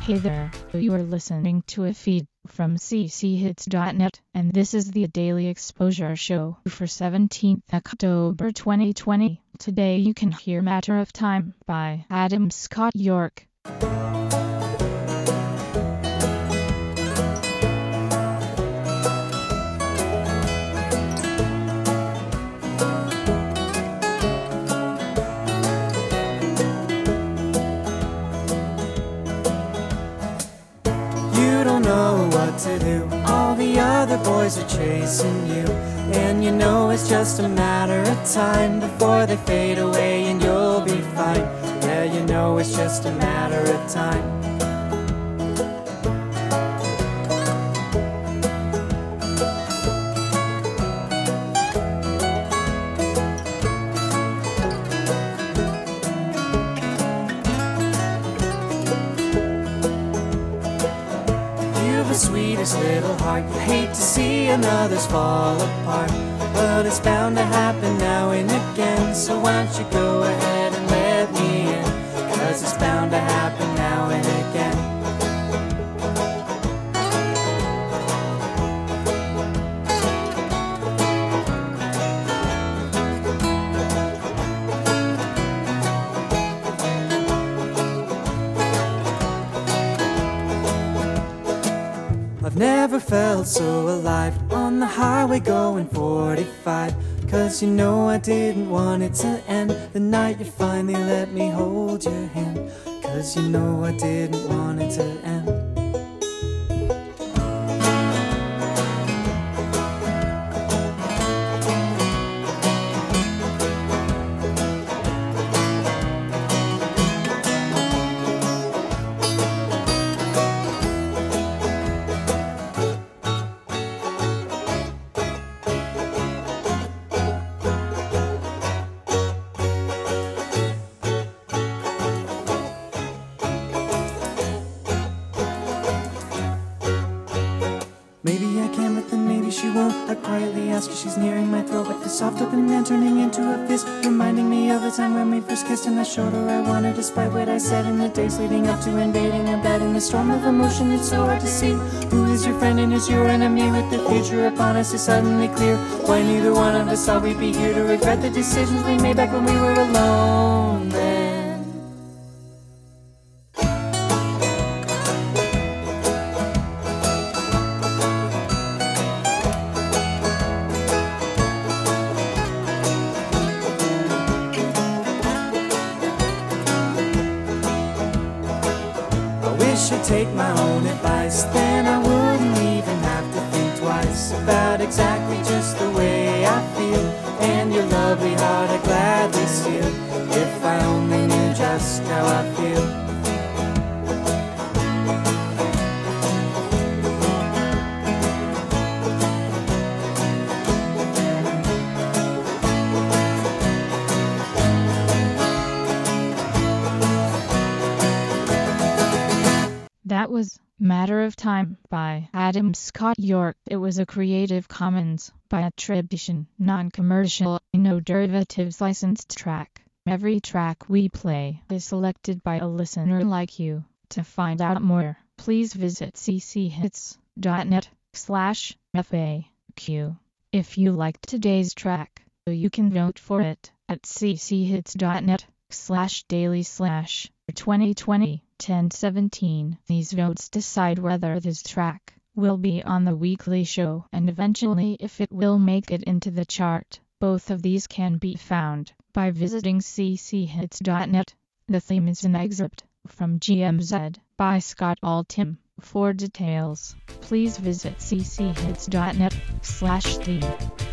Hey there, you are listening to a feed from cchits.net, and this is the Daily Exposure Show for 17th October 2020. Today you can hear Matter of Time by Adam Scott York. You don't know what to do, all the other boys are chasing you, and you know it's just a matter of time before they fade away and you'll be fine. Yeah, you know it's just a matter of time. The sweetest little heart, you hate to see another's fall apart, but it's bound to happen now and again. So why don't you go ahead and let me in, 'cause it's bound to happen now and again. I've never felt so alive on the highway going 45, 'cause you know I didn't want it to end the night you finally let me hold your hand, 'cause you know I didn't want it to end. Maybe I can, but then maybe she won't. I quietly ask her, she's nearing my throat, like the soft open hand turning into a fist, reminding me of the time when we first kissed. And I showed her I want her, despite what I said in the days leading up to invading her bed. In the storm of emotion, it's so hard to see who is your friend and who's your enemy. With the future upon us is suddenly clear, why neither one of us thought we'd be here to regret the decisions we made back when we were alone then. Should take my own advice, then I wouldn't even have to think twice about exactly just the way I feel, and your lovely heart I'd gladly steal if I only knew just how I feel. That was Matter of Time by Adam Scott York. It was a Creative Commons by attribution, non-commercial, no derivatives licensed track. Every track we play is selected by a listener like you. To find out more, please visit cchits.net/FAQ. If you liked today's track, you can vote for it at cchits.net/daily/2020. 1017. These votes decide whether this track will be on the weekly show and eventually if it will make it into the chart. Both of these can be found by visiting cchits.net. The theme is an excerpt from GMZ by Scott Altham. For details, please visit cchits.net/theme.